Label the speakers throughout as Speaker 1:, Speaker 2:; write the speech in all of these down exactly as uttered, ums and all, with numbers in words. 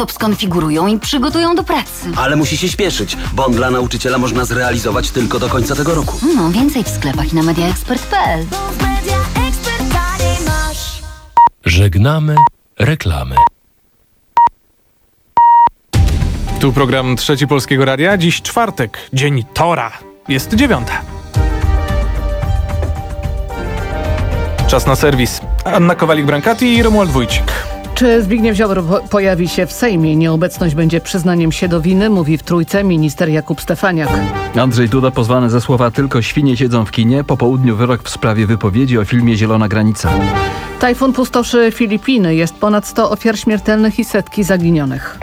Speaker 1: laptop skonfigurują i przygotują do pracy.
Speaker 2: Ale musi się śpieszyć. Bon dla nauczyciela można zrealizować tylko do końca tego roku.
Speaker 1: No, więcej w sklepach i na mediaexpert kropka p l.
Speaker 3: Żegnamy reklamy.
Speaker 4: Tu program Trzeci Polskiego Radia. Dziś czwartek, dzień Tora. Jest dziewiąta. Czas na serwis. Anna Kowalik-Brankati i Romuald Wójcik.
Speaker 5: Czy Zbigniew Ziobro pojawi się w Sejmie? Nieobecność będzie przyznaniem się do winy, mówi w Trójce minister Jakub Stefaniak.
Speaker 6: Andrzej Duda pozwany ze słowa "tylko świnie siedzą w kinie". Po południu wyrok w sprawie wypowiedzi o filmie Zielona granica.
Speaker 5: Tajfun pustoszy Filipiny. Jest ponad sto ofiar śmiertelnych i setki zaginionych.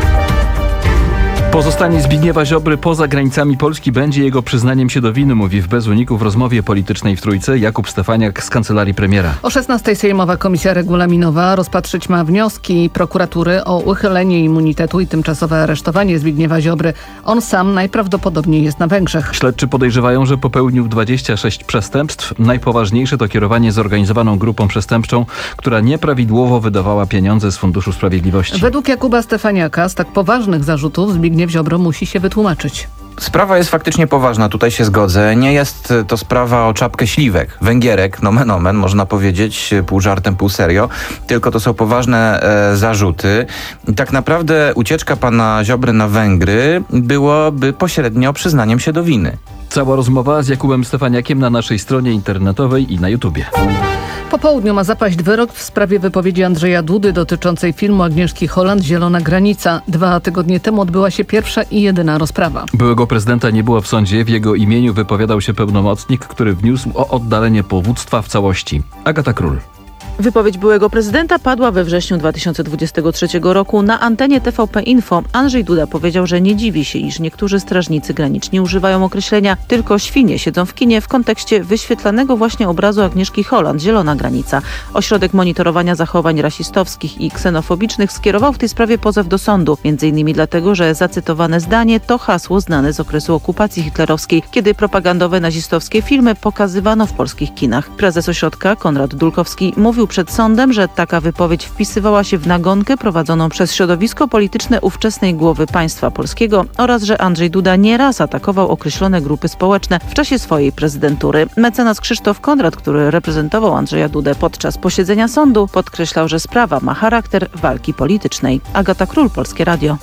Speaker 6: Pozostanie Zbigniewa Ziobry poza granicami Polski będzie jego przyznaniem się do winy, mówi w Bez Uniku w rozmowie politycznej w Trójce Jakub Stefaniak z kancelarii premiera.
Speaker 5: O szesnastej Sejmowa Komisja Regulaminowa rozpatrzyć ma wnioski prokuratury o uchylenie immunitetu i tymczasowe aresztowanie Zbigniewa Ziobry. On sam najprawdopodobniej jest na Węgrzech.
Speaker 6: Śledczy podejrzewają, że popełnił dwadzieścia sześć przestępstw. Najpoważniejsze to kierowanie zorganizowaną grupą przestępczą, która nieprawidłowo wydawała pieniądze z Funduszu Sprawiedliwości.
Speaker 5: Według Jakuba Stefaniaka z tak poważnych zarzutów Zbigniew Ziobro musi się wytłumaczyć.
Speaker 7: Sprawa jest faktycznie poważna, tutaj się zgodzę. Nie jest to sprawa o czapkę śliwek, węgierek, nomen omen, można powiedzieć, pół żartem, pół serio, tylko to są poważne e, zarzuty. I tak naprawdę ucieczka pana Ziobry na Węgry byłoby pośrednio przyznaniem się do winy.
Speaker 6: Cała rozmowa z Jakubem Stefaniakiem na naszej stronie internetowej i na YouTubie.
Speaker 5: Po południu ma zapaść wyrok w sprawie wypowiedzi Andrzeja Dudy dotyczącej filmu Agnieszki Holland "Zielona granica". Dwa tygodnie temu odbyła się pierwsza i jedyna rozprawa.
Speaker 6: Byłego prezydenta nie było w sądzie. W jego imieniu wypowiadał się pełnomocnik, który wniósł o oddalenie powództwa w całości. Agata Król.
Speaker 8: Wypowiedź byłego prezydenta padła we wrześniu dwa tysiące dwudziestego trzeciego roku na antenie T V P Info. Andrzej Duda powiedział, że nie dziwi się, iż niektórzy strażnicy graniczni używają określenia "tylko świnie siedzą w kinie" w kontekście wyświetlanego właśnie obrazu Agnieszki Holland "Zielona granica". Ośrodek monitorowania zachowań rasistowskich i ksenofobicznych skierował w tej sprawie pozew do sądu, między innymi dlatego, że zacytowane zdanie to hasło znane z okresu okupacji hitlerowskiej, kiedy propagandowe nazistowskie filmy pokazywano w polskich kinach. Prezes ośrodka Konrad Dulkowski mówił przed sądem, że taka wypowiedź wpisywała się w nagonkę prowadzoną przez środowisko polityczne ówczesnej głowy państwa polskiego oraz że Andrzej Duda nieraz atakował określone grupy społeczne w czasie swojej prezydentury. Mecenas Krzysztof Konrad, który reprezentował Andrzeja Dudę podczas posiedzenia sądu, podkreślał, że sprawa ma charakter walki politycznej. Agata Król, Polskie Radio.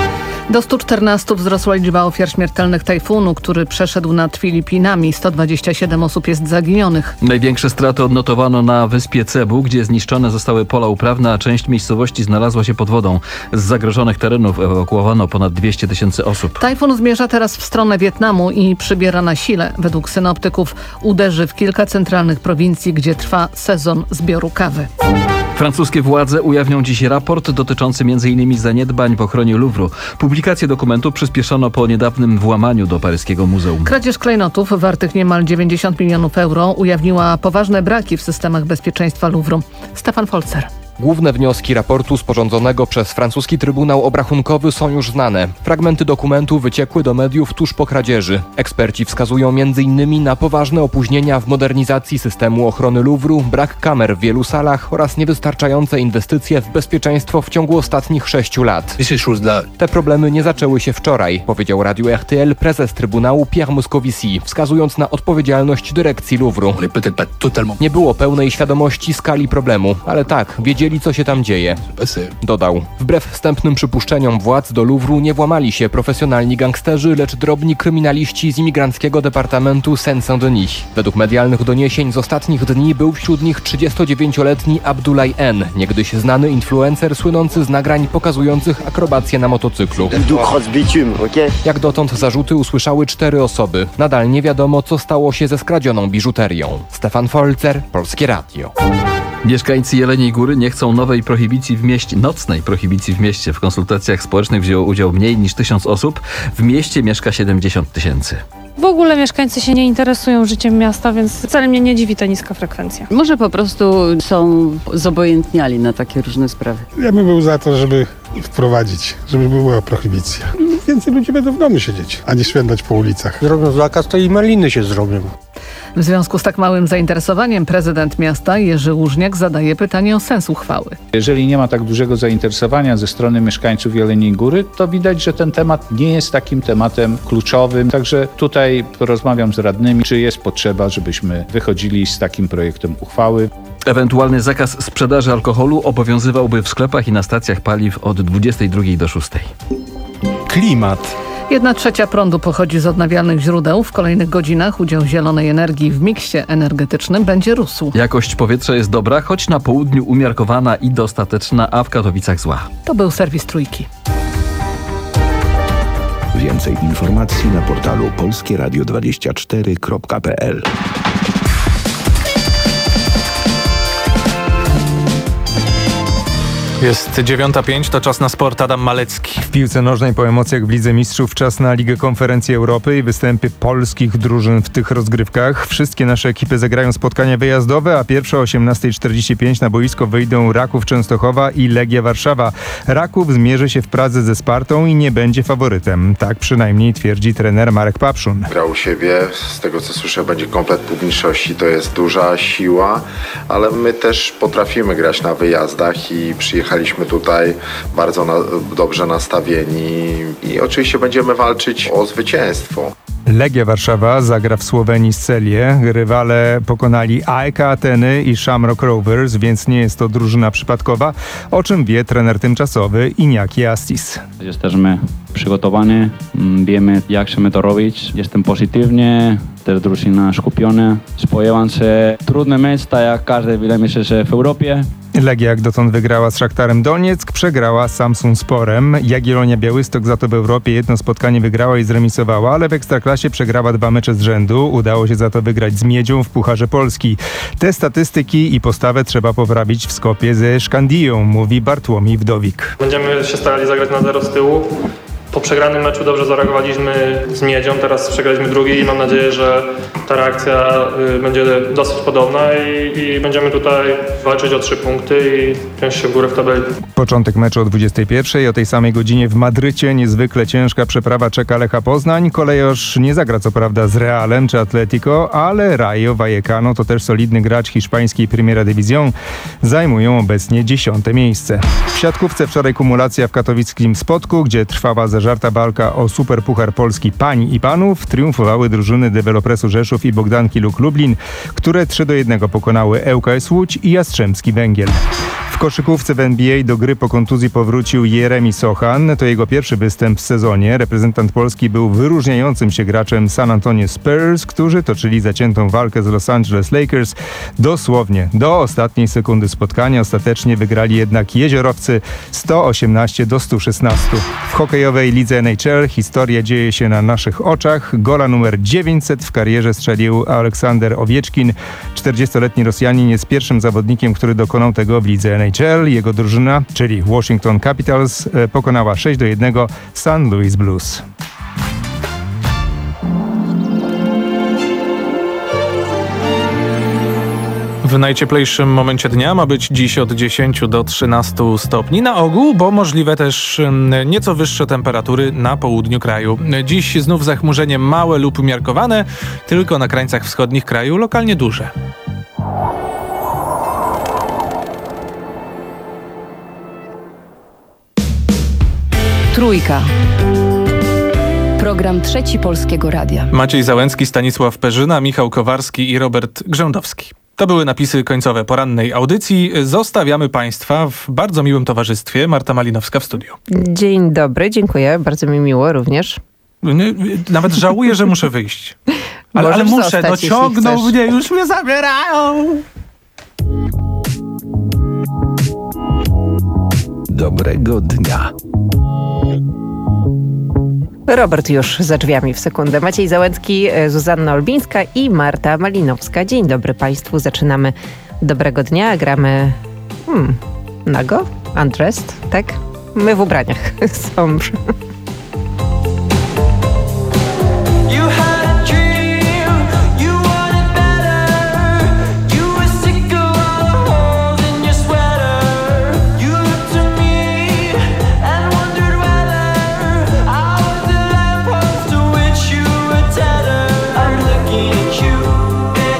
Speaker 5: Do stu czternastu wzrosła liczba ofiar śmiertelnych tajfunu, który przeszedł nad Filipinami. sto dwadzieścia siedem osób jest zaginionych.
Speaker 6: Największe straty odnotowano na wyspie Cebu, gdzie zniszczone zostały pola uprawne, a część miejscowości znalazła się pod wodą. Z zagrożonych terenów ewakuowano ponad dwieście tysięcy osób.
Speaker 5: Tajfun zmierza teraz w stronę Wietnamu i przybiera na sile. Według synoptyków uderzy w kilka centralnych prowincji, gdzie trwa sezon zbioru kawy.
Speaker 6: Francuskie władze ujawnią dziś raport dotyczący między innymi zaniedbań w ochronie Louvru. Publikację dokumentu przyspieszono po niedawnym włamaniu do paryskiego muzeum.
Speaker 5: Kradzież klejnotów wartych niemal dziewięćdziesiąt milionów euro ujawniła poważne braki w systemach bezpieczeństwa Louvru. Stefan Folzer.
Speaker 9: Główne wnioski raportu sporządzonego przez francuski Trybunał Obrachunkowy są już znane. Fragmenty dokumentu wyciekły do mediów tuż po kradzieży. Eksperci wskazują między innymi na poważne opóźnienia w modernizacji systemu ochrony Louvru, brak kamer w wielu salach oraz niewystarczające inwestycje w bezpieczeństwo w ciągu ostatnich sześciu lat. Te problemy nie zaczęły się wczoraj, powiedział Radiu R T L prezes Trybunału Pierre Moscovici, wskazując na odpowiedzialność dyrekcji Louvru. Nie było pełnej świadomości skali problemu, ale tak, wiedzieli, co się tam dzieje. Dodał. Wbrew wstępnym przypuszczeniom władz do Louvru nie włamali się profesjonalni gangsterzy, lecz drobni kryminaliści z imigranckiego departamentu Seine-Saint-Denis. Według medialnych doniesień z ostatnich dni był wśród nich trzydziestodziewięcioletni Abdoulaye N., niegdyś znany influencer słynący z nagrań pokazujących akrobację na motocyklu. Jak dotąd zarzuty usłyszały cztery osoby. Nadal nie wiadomo, co stało się ze skradzioną biżuterią. Stefan Folzer, Polskie Radio.
Speaker 6: Mieszkańcy Jeleniej Góry nie chcą nowej prohibicji w mieście, nocnej prohibicji w mieście. W konsultacjach społecznych wzięło udział mniej niż tysiąc osób. W mieście mieszka siedemdziesiąt tysięcy.
Speaker 10: W ogóle mieszkańcy się nie interesują życiem miasta, więc wcale mnie nie dziwi ta niska frekwencja.
Speaker 11: Może po prostu są zobojętniali na takie różne sprawy.
Speaker 12: Ja bym był za to, żeby wprowadzić, żeby była prohibicja. Więcej ludzi będą w domu siedzieć, a nie szwendać po ulicach.
Speaker 13: Zrobią zakaz, to i maliny się zrobią.
Speaker 5: W związku z tak małym zainteresowaniem prezydent miasta Jerzy Łużniak zadaje pytanie o sens uchwały.
Speaker 13: Jeżeli nie ma tak dużego zainteresowania ze strony mieszkańców Jeleniej Góry, to widać, że ten temat nie jest takim tematem kluczowym. Także tutaj porozmawiam z radnymi, czy jest potrzeba, żebyśmy wychodzili z takim projektem uchwały.
Speaker 6: Ewentualny zakaz sprzedaży alkoholu obowiązywałby w sklepach i na stacjach paliw od dwudziestej drugiej do szóstej.
Speaker 4: Klimat.
Speaker 5: Jedna trzecia prądu pochodzi z odnawialnych źródeł. W kolejnych godzinach udział zielonej energii w miksie energetycznym będzie rósł.
Speaker 6: Jakość powietrza jest dobra, choć na południu umiarkowana i dostateczna, a w Katowicach zła.
Speaker 5: To był serwis Trójki.
Speaker 14: Więcej informacji na portalu polskie radio dwadzieścia cztery kropka p l.
Speaker 4: Jest dziewiąta pięć, to czas na sport. Adam Malecki.
Speaker 15: W piłce nożnej po emocjach w Lidze Mistrzów czas na Ligę Konferencji Europy i występy polskich drużyn w tych rozgrywkach. Wszystkie nasze ekipy zagrają spotkania wyjazdowe, a pierwsze o osiemnasta czterdzieści pięć na boisko wyjdą Raków Częstochowa i Legia Warszawa. Raków zmierzy się w Pradze ze Spartą i nie będzie faworytem. Tak przynajmniej twierdzi trener Marek Papszun.
Speaker 16: Grał u siebie, z tego co słyszę będzie komplet publiczności, to jest duża siła, ale my też potrafimy grać na wyjazdach i przyjechać Jechaliśmy tutaj bardzo na, dobrze nastawieni i oczywiście będziemy walczyć o zwycięstwo.
Speaker 15: Legia Warszawa zagra w Słowenii z Celię. Rywale pokonali A E K Ateny i Shamrock Rovers, więc nie jest to drużyna przypadkowa, o czym wie trener tymczasowy Iñaki Astis.
Speaker 17: Jesteśmy przygotowani, wiemy jak chcemy to robić. Jestem pozytywnie, też drużyna skupiona. Spodziewam się trudny mecz, tak jak każdy, wydaje mi się, że w Europie.
Speaker 15: Legia jak dotąd wygrała z Szachtarem Donieck, przegrała z Samsunsporem. Jagiellonia Białystok za to w Europie jedno spotkanie wygrała i zremisowała, ale w Ekstraklasie przegrała dwa mecze z rzędu. Udało się za to wygrać z Miedzią w Pucharze Polski. Te statystyki i postawę trzeba poprawić w Skopie ze Szkandiją, mówi Bartłomiej Wdowik.
Speaker 18: Będziemy się starali zagrać na zero z tyłu. Po przegranym meczu dobrze zareagowaliśmy z Miedzią, teraz przegraliśmy drugi i mam nadzieję, że ta reakcja y, będzie dosyć podobna i, i będziemy tutaj walczyć o trzy punkty i piąć się w górę w tabeli.
Speaker 15: Początek meczu o dwudziestej pierwszej, o tej samej godzinie w Madrycie. Niezwykle ciężka przeprawa czeka Lecha Poznań. Kolejorz nie zagra co prawda z Realem czy Atletico, ale Rayo Vallecano to też solidny gracz hiszpańskiej Primera División. Zajmują obecnie dziesiąte miejsce. W siatkówce wczoraj kumulacja w katowickim Spodku, gdzie trwała zażarta walka o Superpuchar Polski pań i panów. Triumfowały drużyny Dewelopresu Rzeszów i Bogdanki Luk Lublin, które trzy do jednego pokonały Ł K S Łódź i Jastrzębski Węgiel. W koszykówce w N B A do gry po kontuzji powrócił Jeremi Sochan. To jego pierwszy występ w sezonie. Reprezentant Polski był wyróżniającym się graczem San Antonio Spurs, którzy toczyli zaciętą walkę z Los Angeles Lakers. Dosłownie do ostatniej sekundy spotkania. Ostatecznie wygrali jednak jeziorowcy sto osiemnaście do stu szesnastu. W hokejowej lidze N H L historia dzieje się na naszych oczach. Gola numer dziewięćset w karierze strzelił Aleksander Owieczkin. czterdziestoletni Rosjanin jest pierwszym zawodnikiem, który dokonał tego w lidze N H L. Jego drużyna, czyli Washington Capitals, pokonała sześć do jednego Saint Louis Blues.
Speaker 4: W najcieplejszym momencie dnia ma być dziś od dziesięciu do trzynastu stopni na ogół, bo możliwe też nieco wyższe temperatury na południu kraju. Dziś znów zachmurzenie małe lub umiarkowane, tylko na krańcach wschodnich kraju lokalnie duże.
Speaker 19: Trójka. Program Trzeci Polskiego Radia.
Speaker 4: Maciej Załęcki, Stanisław Perzyna, Michał Kowarski i Robert Grzędowski. To były napisy końcowe porannej audycji. Zostawiamy Państwa w bardzo miłym towarzystwie. Marta Malinowska w studiu.
Speaker 20: Dzień dobry, dziękuję. Bardzo mi miło również.
Speaker 4: Nawet żałuję, że muszę wyjść. Ale, ale muszę, zostać, no ciągną mnie, już mnie zabierają.
Speaker 14: Dobrego dnia.
Speaker 20: Robert już za drzwiami w sekundę. Maciej Załęcki, Zuzanna Olbińska i Marta Malinowska. Dzień dobry Państwu. Zaczynamy Dobrego Dnia. Gramy hmm, nago? Undressed? Tak? My w ubraniach są.
Speaker 21: You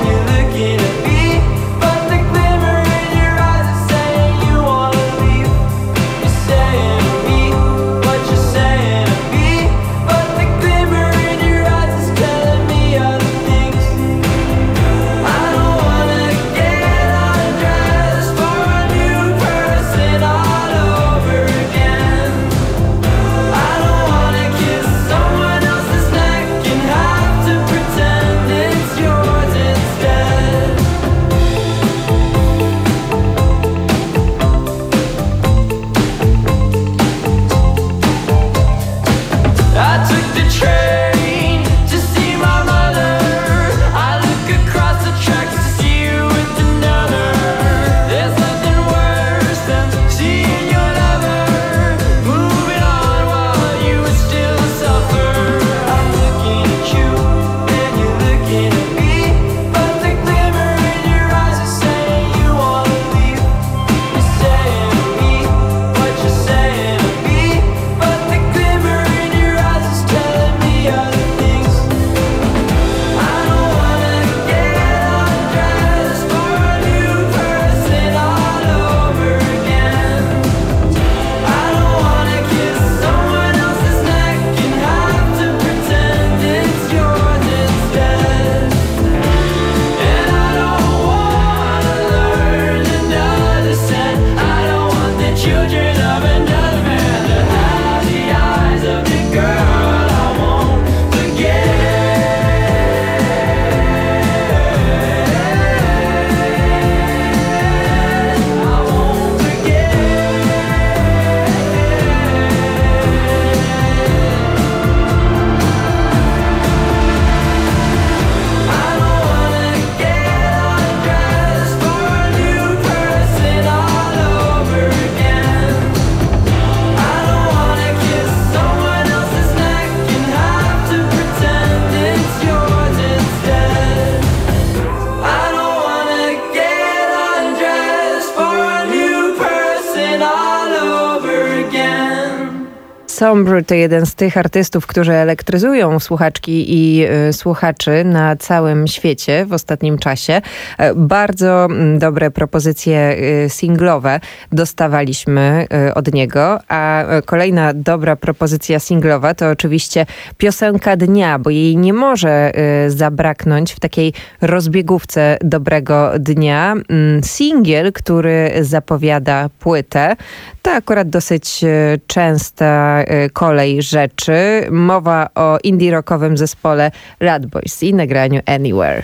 Speaker 20: Sombre to jeden z tych artystów, którzy elektryzują słuchaczki i y, słuchaczy na całym świecie w ostatnim czasie. E, bardzo m, dobre propozycje y, singlowe dostawaliśmy y, od niego, a y, kolejna dobra propozycja singlowa to oczywiście piosenka dnia, bo jej nie może y, zabraknąć w takiej rozbiegówce dobrego dnia. Mm, singiel, który zapowiada płytę. To akurat dosyć y, częsta y, kolej rzeczy. Mowa o indie rockowym zespole Rad Boys i nagraniu Anywhere.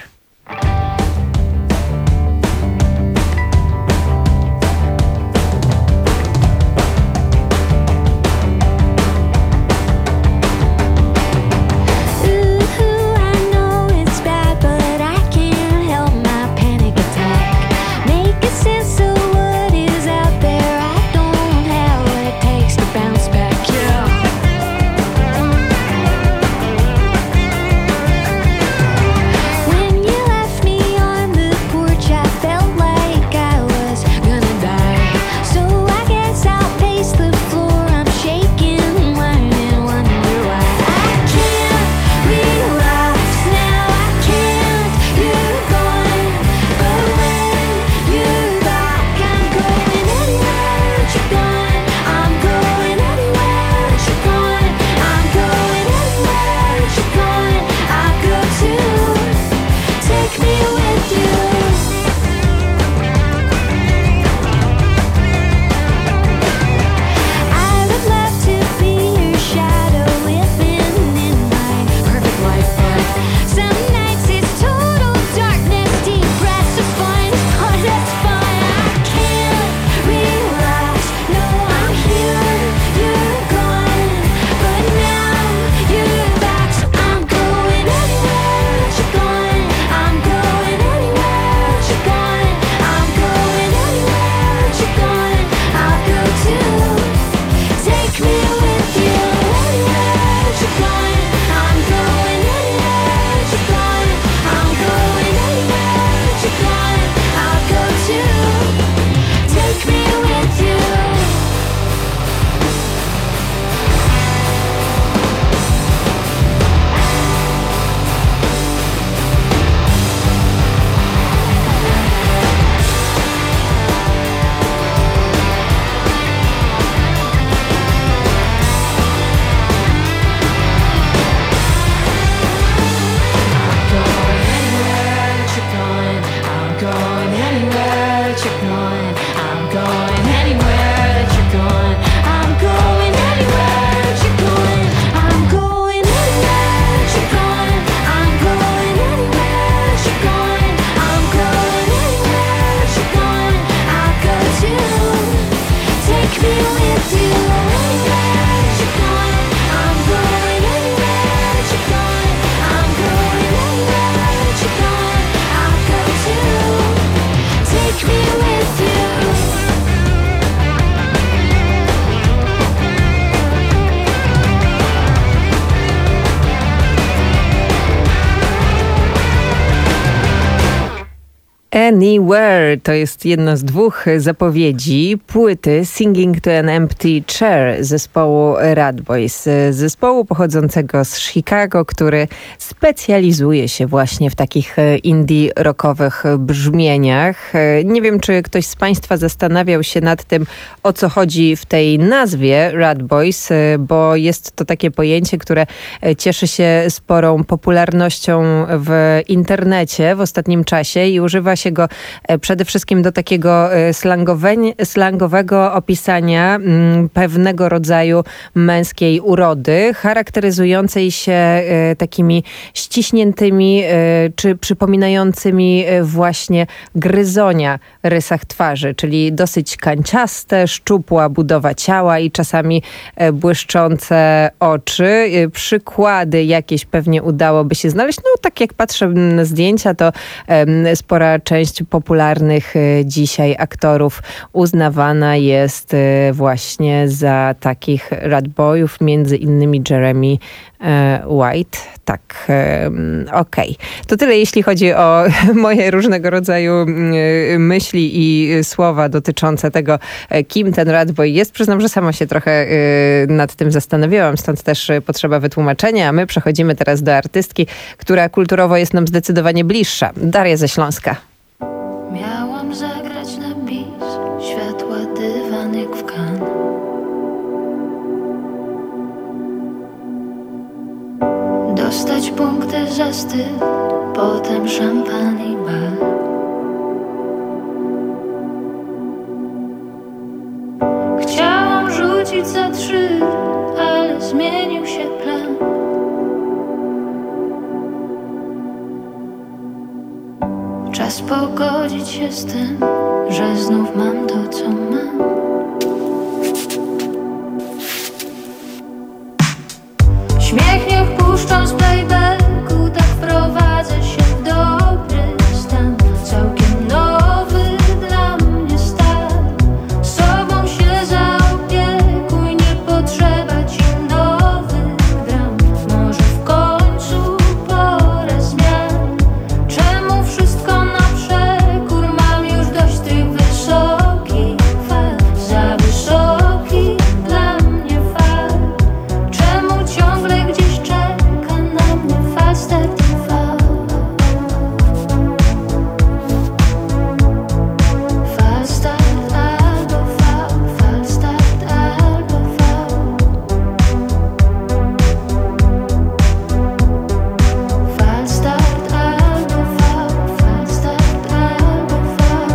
Speaker 20: Anywhere to jest jedna z dwóch zapowiedzi płyty Singing to an Empty Chair zespołu Rad Boys. Zespołu pochodzącego z Chicago, który specjalizuje się właśnie w takich indie rockowych brzmieniach. Nie wiem, czy ktoś z Państwa zastanawiał się nad tym, o co chodzi w tej nazwie Rad Boys, bo jest to takie pojęcie, które cieszy się sporą popularnością w internecie w ostatnim czasie i używa się go przede wszystkim do takiego slangowego opisania pewnego rodzaju męskiej urody, charakteryzującej się takimi ściśniętymi czy przypominającymi właśnie gryzonia rysach twarzy, czyli dosyć kanciaste, szczupła budowa ciała i czasami błyszczące oczy. Przykłady jakieś pewnie udałoby się znaleźć. No tak jak patrzę na zdjęcia, to spora część część popularnych dzisiaj aktorów uznawana jest właśnie za takich radboyów, między innymi Jeremy White. Tak, okej. Okay. To tyle, jeśli chodzi o moje różnego rodzaju myśli i słowa dotyczące tego, kim ten radboy jest. Przyznam, że sama się trochę nad tym zastanawiałam, stąd też potrzeba wytłumaczenia. A my przechodzimy teraz do artystki, która kulturowo jest nam zdecydowanie bliższa. Daria ze Śląska.
Speaker 19: Miałam zagrać na bis, światła dywan jak w Cannes. Dostać punkty za styl, potem szampan i bal. Chciałam rzucić za trzy, ale zmienił się plan. Czas pogodzić się z tym, że znów mam to, co mam. Śmiech niech puszczą z playbacku, tak wprowadzę się w dobry stan. Całkiem nowy dla mnie stan. Sobą się zaopiekuj, nie potrzeba ci nowych dram. Może w końcu pora zmian. Czemu wszystko na przekór? Mam już dość tych wysokich fal. Za wysoki dla mnie fal. Czemu ciągle gdzieś czeka na mnie fal start i fal? Fal start albo fal, fal start albo fal. Fal start albo fal, fal start albo fal.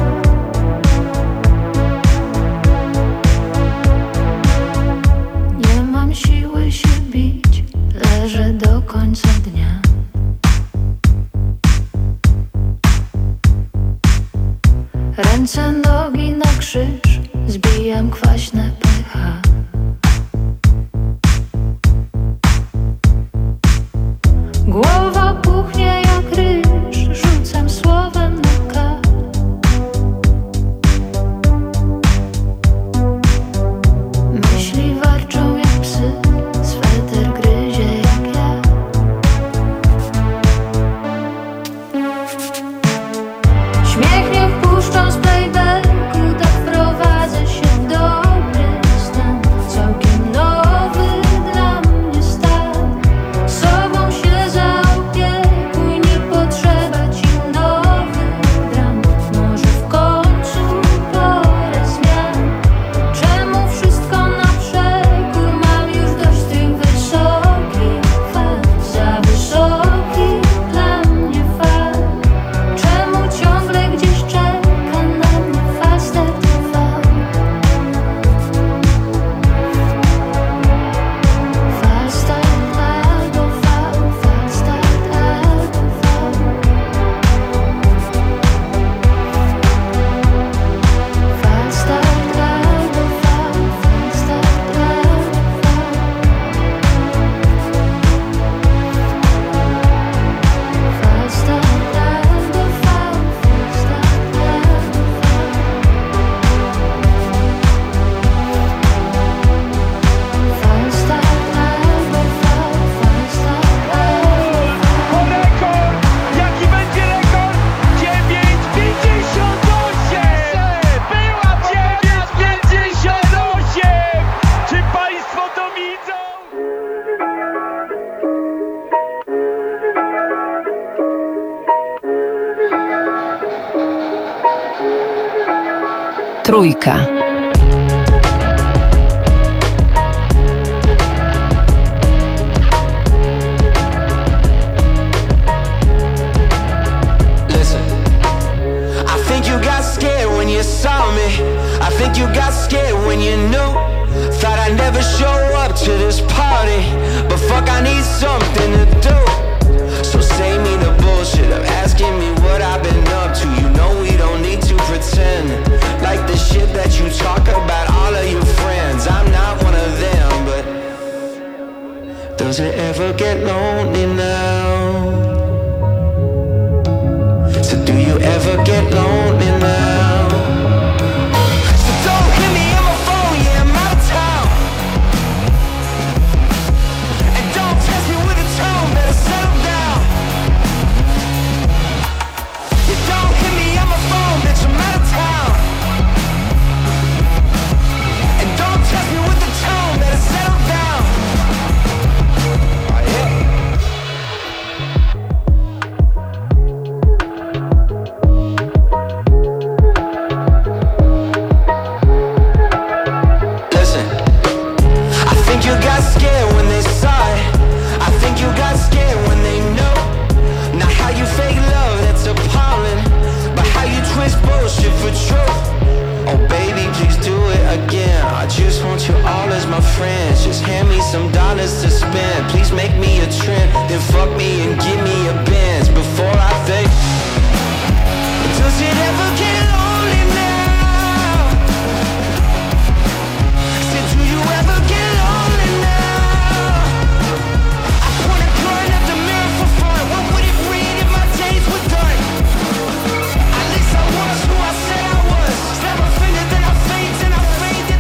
Speaker 19: Nie mam siły się bić, leżę do końca dnia. Ręce, nogi na krzyż, zbijam kwaśne pH. Głowa puchnie jak ryż, rzucam słowem na K. Myśli warczą jak psy, sweter gryzie jak ja. Śmiech niech puszczą z playbacku, tak wprowadzę się w dobry stan. Całkiem nowy dla mnie stan. Sobą się zaopiekuj, nie potrzeba ci nowych dram. Może w końcu pora zmian. Czemu wszystko na przekór? Mam już dość tych wysokich fal. Za wysoki dla mnie fal. Czemu ciągle gdzieś czeka na mnie fal start i fal? Fal start albo fal, fal start albo fal. Fal start albo fal, fal start albo fal. Fal start albo fal, fal start albo fal. Fal start albo fal, fal start albo fal.
Speaker 21: Rekord! Jaki będzie rekord? dziewięć pięćdziesiąt osiem! Była dziewięć pięćdziesiąt osiem! Czy państwo to widzą?
Speaker 1: Trójka.
Speaker 22: Listen, I think you got scared when you saw me. I think you got scared when you knew. Thought I'd never show up to this party, but fuck, I need something to do. So save me the bullshit of asking me what I've been up to. You know we don't need to pretend like the shit that you talk about all of your friends. I'm not one of them, but does it ever get lonely now? So do you ever ever get lonely now? So don't hit me on my phone, yeah, I'm out of town. And don't test me with a tone, better settle down. You don't hit me on my phone, bitch, I'm out of town. And don't test me with the tone, better settle down. Oh, yeah. Listen, I think you got scared when they saw it. I think you got scared when they know. Not how you fake love, that's appalling, but how you twist bullshit for truth. Oh baby, please do it again. I just want you all as my friends. Just hand me some dollars to spend. Please make me a trend, then fuck me and give me a Benz before I think. Does it ever get lonely now? Said, do you ever get lonely now? I pointed blowing at the mirror for fun. What would it read if my days were done? At least I was who I said I was. Snap a finger, then I faint and I faded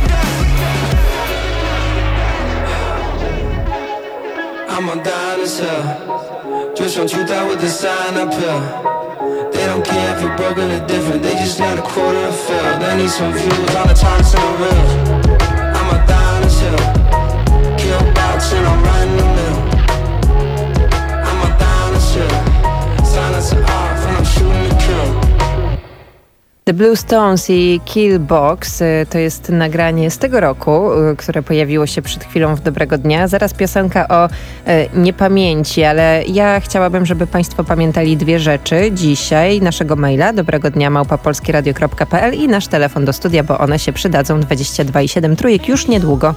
Speaker 22: dust. I'm on down as hell. Just want you down with the sign up here. They don't care if you're broken or different. They just need a quarter to fill. They need some views on the times and the reels. I'm a down as hell. Kill box and I'm right in the middle. I'm a down as hell. Silence it off and I'm shooting to kill.
Speaker 20: The Blue Stones i Kill Box to jest nagranie z tego roku, które pojawiło się przed chwilą w Dobrego Dnia. Zaraz piosenka o e, niepamięci, ale ja chciałabym, żeby Państwo pamiętali dwie rzeczy dzisiaj. Naszego maila dobregodnia małpa polskieradio kropka p l i nasz telefon do studia, bo one się przydadzą. dwadzieścia dwa i siedem trójek już niedługo.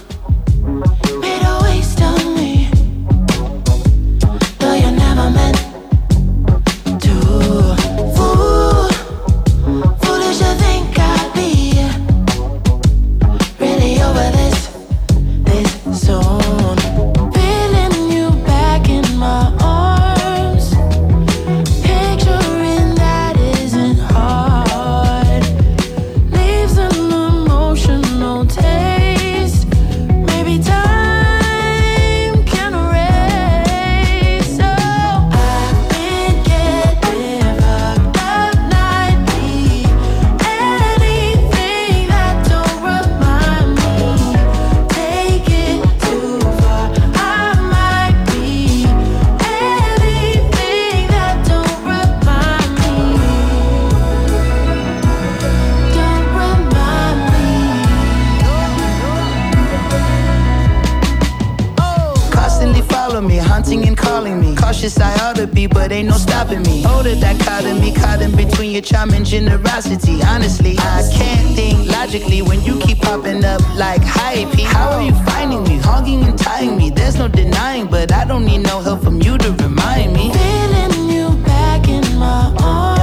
Speaker 2: Generosity, honestly, I can't think logically when you keep popping up like hi P. How are you finding me, hogging and tying me? There's no denying, but I don't need no help from you to remind me. Feeling you back in my arms.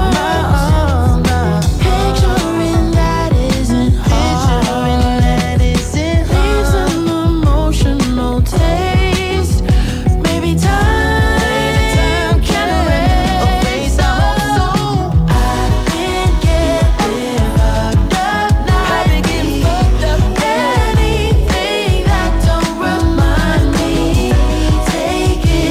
Speaker 2: Picturing that isn't hard. Leaves an emotional taste. Maybe time can erase our soul. Take it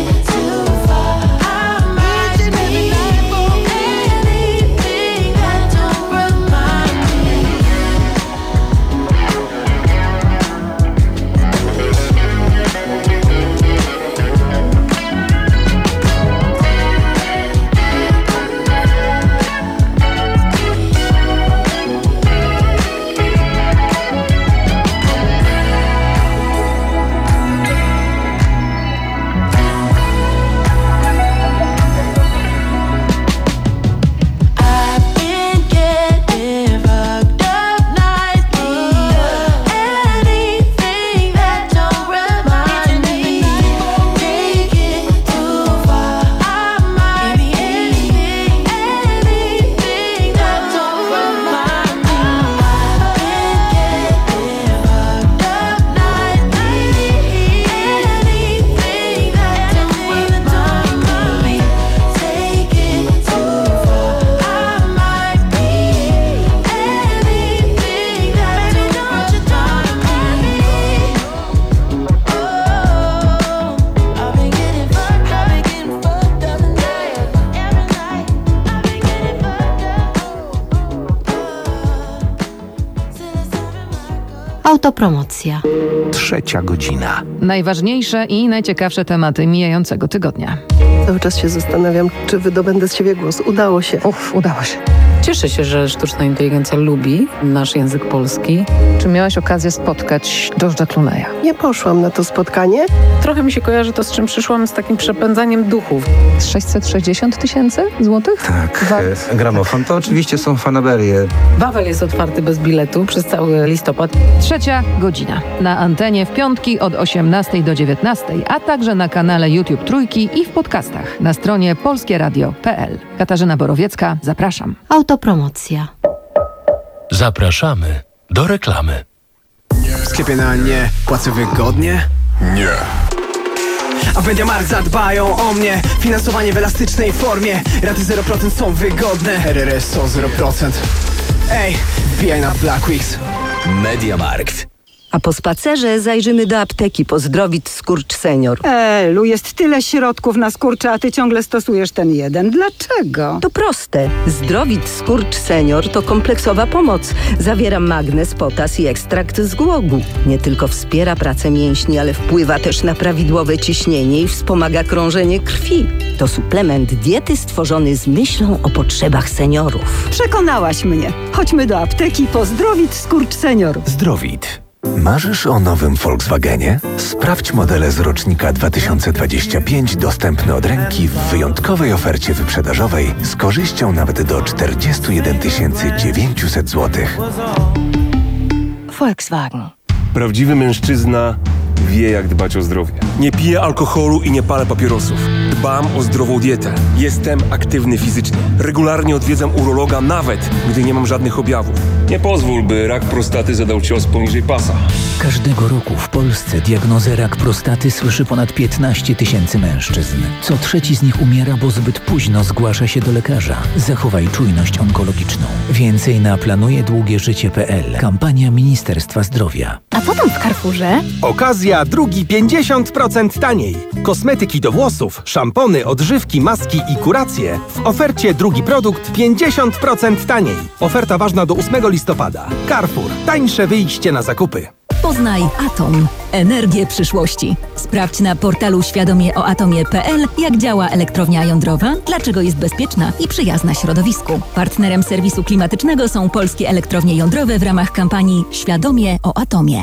Speaker 1: Autopromocja.
Speaker 14: Trzecia godzina.
Speaker 5: Najważniejsze i najciekawsze tematy mijającego tygodnia.
Speaker 3: Cały czas się zastanawiam, czy wydobędę z siebie głos. Udało się.
Speaker 5: Uff, udało się.
Speaker 7: Cieszę się, że sztuczna inteligencja lubi nasz język polski.
Speaker 5: Czy miałaś okazję spotkać George'a Clooney'a?
Speaker 3: Nie poszłam na to spotkanie.
Speaker 7: Trochę mi się kojarzy to, z czym przyszłam, z takim przepędzaniem duchów.
Speaker 5: sześćset sześćdziesiąt tysięcy złotych?
Speaker 23: Tak, e, gramofon to oczywiście są fanaberie.
Speaker 7: Wawel jest otwarty bez biletu przez cały listopad.
Speaker 5: Trzecia godzina. Na antenie w piątki od osiemnastej do dziewiętnastej, a także na kanale YouTube Trójki i w podcastach na stronie polskieradio kropka p l. Katarzyna Borowiecka, zapraszam.
Speaker 1: Autopromocja.
Speaker 24: Zapraszamy do reklamy.
Speaker 25: W sklepie na nie płacę wygodnie?
Speaker 24: Nie.
Speaker 25: A w MediaMarkt zadbają o mnie. Finansowanie w elastycznej formie. Raty zero procent są wygodne. R R S są zero procent. Ej, wbijaj na Black Weeks.
Speaker 26: MediaMarkt. A po spacerze zajrzymy do apteki po Zdrowit Skurcz Senior.
Speaker 27: Elu, jest tyle środków na skurcze, a ty ciągle stosujesz ten jeden. Dlaczego?
Speaker 26: To proste. Zdrowit Skurcz Senior to kompleksowa pomoc. Zawiera magnez, potas i ekstrakt z głogu. Nie tylko wspiera pracę mięśni, ale wpływa też na prawidłowe ciśnienie i wspomaga krążenie krwi. To suplement diety stworzony z myślą o potrzebach seniorów.
Speaker 27: Przekonałaś mnie. Chodźmy do apteki po Zdrowit Skurcz Senior.
Speaker 14: Zdrowit. Marzysz o nowym Volkswagenie? Sprawdź modele z rocznika dwa tysiące dwudziestego piątego dostępne od ręki w wyjątkowej ofercie wyprzedażowej z korzyścią nawet do czterdzieści jeden tysięcy dziewięćset złotych.
Speaker 1: Volkswagen.
Speaker 28: Prawdziwy mężczyzna wie, jak dbać o zdrowie. Nie piję alkoholu i nie palę papierosów. Dbam o zdrową dietę. Jestem aktywny fizycznie. Regularnie odwiedzam urologa, nawet gdy nie mam żadnych objawów. Nie pozwól, by rak prostaty zadał cios poniżej pasa.
Speaker 29: Każdego roku w Polsce diagnozę rak prostaty słyszy ponad piętnaście tysięcy mężczyzn. Co trzeci z nich umiera, bo zbyt późno zgłasza się do lekarza. Zachowaj czujność onkologiczną. Więcej na planuje długie życie kropka p l. Kampania Ministerstwa Zdrowia.
Speaker 1: A co tam w Carrefourze?
Speaker 30: Okazja drugi pięćdziesiąt procent taniej. Kosmetyki do włosów, szampony, odżywki, maski i kuracje. W ofercie drugi produkt pięćdziesiąt procent taniej. Oferta ważna do ósmego listopada. Carrefour. Tańsze wyjście na zakupy.
Speaker 31: Poznaj Atom. Energię przyszłości. Sprawdź na portalu świadomie o atomie kropka p l, jak działa elektrownia jądrowa, dlaczego jest bezpieczna i przyjazna środowisku. Partnerem serwisu klimatycznego są polskie elektrownie jądrowe w ramach kampanii Świadomie o atomie.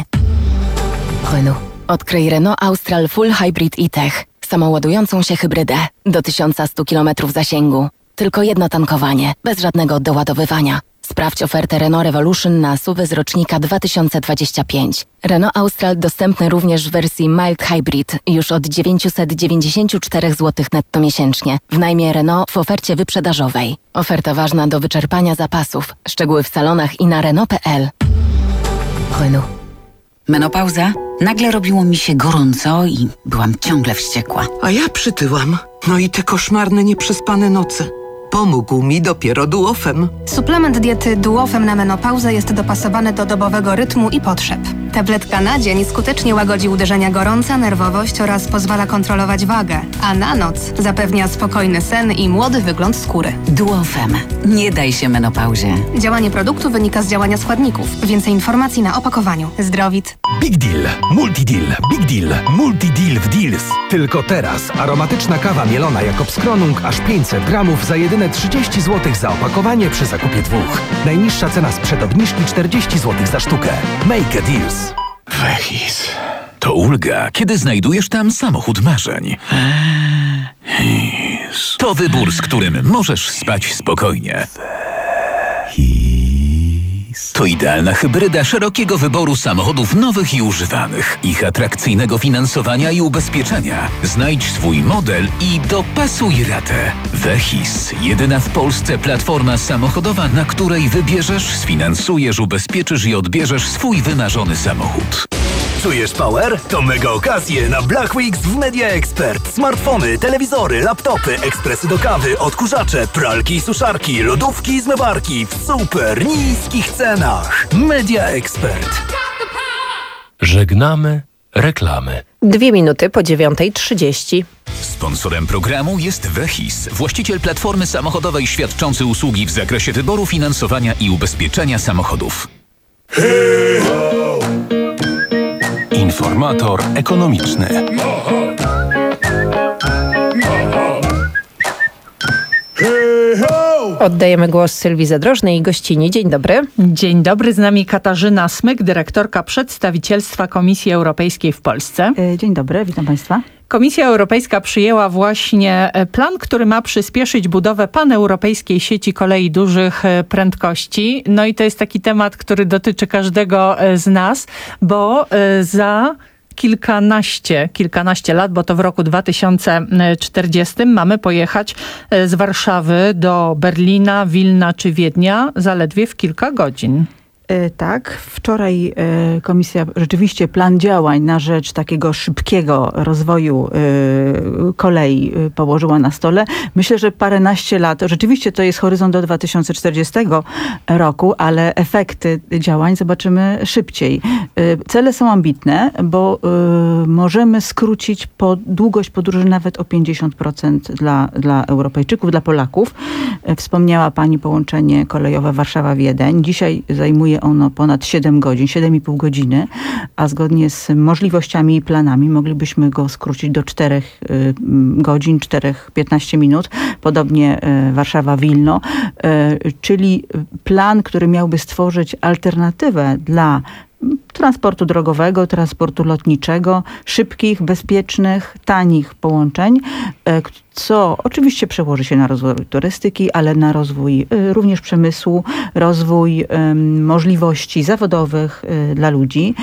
Speaker 32: Renault. Odkryj Renault Austral Full Hybrid e-Tech. Samoładującą się hybrydę. Do tysiąc sto kilometrów zasięgu. Tylko jedno tankowanie, bez żadnego doładowywania. Sprawdź ofertę Renault Revolution na S U V z rocznika dwa tysiące dwudziestego piątego. Renault Austral dostępny również w wersji Mild Hybrid już od dziewięćset dziewięćdziesiąt cztery złote netto miesięcznie. W najmie Renault w ofercie wyprzedażowej. Oferta ważna do wyczerpania zapasów. Szczegóły w salonach i na Renault kropka p l.
Speaker 33: Renault. Menopauza? Nagle robiło mi się gorąco i byłam ciągle wściekła.
Speaker 34: A ja przytyłam. No i te koszmarne, nieprzespane noce. Pomógł mi dopiero Duofem.
Speaker 35: Suplement diety Duofem na menopauzę jest dopasowany do dobowego rytmu i potrzeb. Tabletka na dzień skutecznie łagodzi uderzenia gorąca, nerwowość oraz pozwala kontrolować wagę, a na noc zapewnia spokojny sen i młody wygląd skóry.
Speaker 33: Duofem. Nie daj się menopauzie.
Speaker 35: Działanie produktu wynika z działania składników. Więcej informacji na opakowaniu. Zdrowit.
Speaker 30: Big Deal, Multi Deal, Big Deal, Multi Deal w Deals. Tylko teraz aromatyczna kawa mielona Jakobs Kronung aż pięćset gramów za jedyne trzydzieści złotych za opakowanie przy zakupie dwóch. Najniższa cena sprzed obniżki czterdzieści złotych za sztukę. Make a Deals.
Speaker 24: Wehis. To ulga, kiedy znajdujesz tam samochód marzeń. Wehis. To wybór, z którym możesz spać spokojnie. To idealna hybryda szerokiego wyboru samochodów nowych i używanych, ich atrakcyjnego finansowania i ubezpieczenia. Znajdź swój model i dopasuj ratę. Wehis. Jedyna w Polsce platforma samochodowa, na której wybierzesz, sfinansujesz, ubezpieczysz i odbierzesz swój wymarzony samochód.
Speaker 36: Czujesz power? To mega okazje na Black Weeks w Media Expert. Smartfony, telewizory, laptopy, ekspresy do kawy, odkurzacze, pralki i suszarki, lodówki i zmywarki w super niskich cenach. Media Expert.
Speaker 24: Żegnamy reklamy.
Speaker 20: Dwie minuty po dziewiątej trzydzieści.
Speaker 24: Sponsorem programu jest Wehis, właściciel platformy samochodowej świadczący usługi w zakresie wyboru finansowania i ubezpieczenia samochodów.
Speaker 2: Informator ekonomiczny.
Speaker 20: Oddajemy głos Sylwii Zadrożnej i gościni. Dzień dobry.
Speaker 4: Dzień dobry, z nami Katarzyna Smyk, dyrektorka przedstawicielstwa Komisji Europejskiej w Polsce.
Speaker 6: Dzień dobry, witam Państwa.
Speaker 4: Komisja Europejska przyjęła właśnie plan, który ma przyspieszyć budowę paneuropejskiej sieci kolei dużych prędkości. No i to jest taki temat, który dotyczy każdego z nas, bo za kilkanaście, kilkanaście lat, bo to w roku dwa tysiące czterdziestym mamy pojechać z Warszawy do Berlina, Wilna czy Wiednia zaledwie w kilka godzin.
Speaker 6: Tak, wczoraj Komisja rzeczywiście plan działań na rzecz takiego szybkiego rozwoju kolei położyła na stole. Myślę, że paręnaście lat, rzeczywiście to jest horyzont do dwa tysiące czterdziestego roku, ale efekty działań zobaczymy szybciej. Cele są ambitne, bo możemy skrócić po długość podróży nawet o pięćdziesiąt procent dla, dla Europejczyków, dla Polaków. Wspomniała Pani połączenie kolejowe Warszawa-Wiedeń. Dzisiaj zajmuje ono ponad siedem godzin, siedem i pół godziny, a zgodnie z możliwościami i planami moglibyśmy go skrócić do czterech godzin, czterech piętnaście minut. Podobnie Warszawa-Wilno, czyli plan, który miałby stworzyć alternatywę dla transportu drogowego, transportu lotniczego, szybkich, bezpiecznych, tanich połączeń, co oczywiście przełoży się na rozwój turystyki, ale na rozwój również przemysłu, rozwój możliwości zawodowych dla ludzi.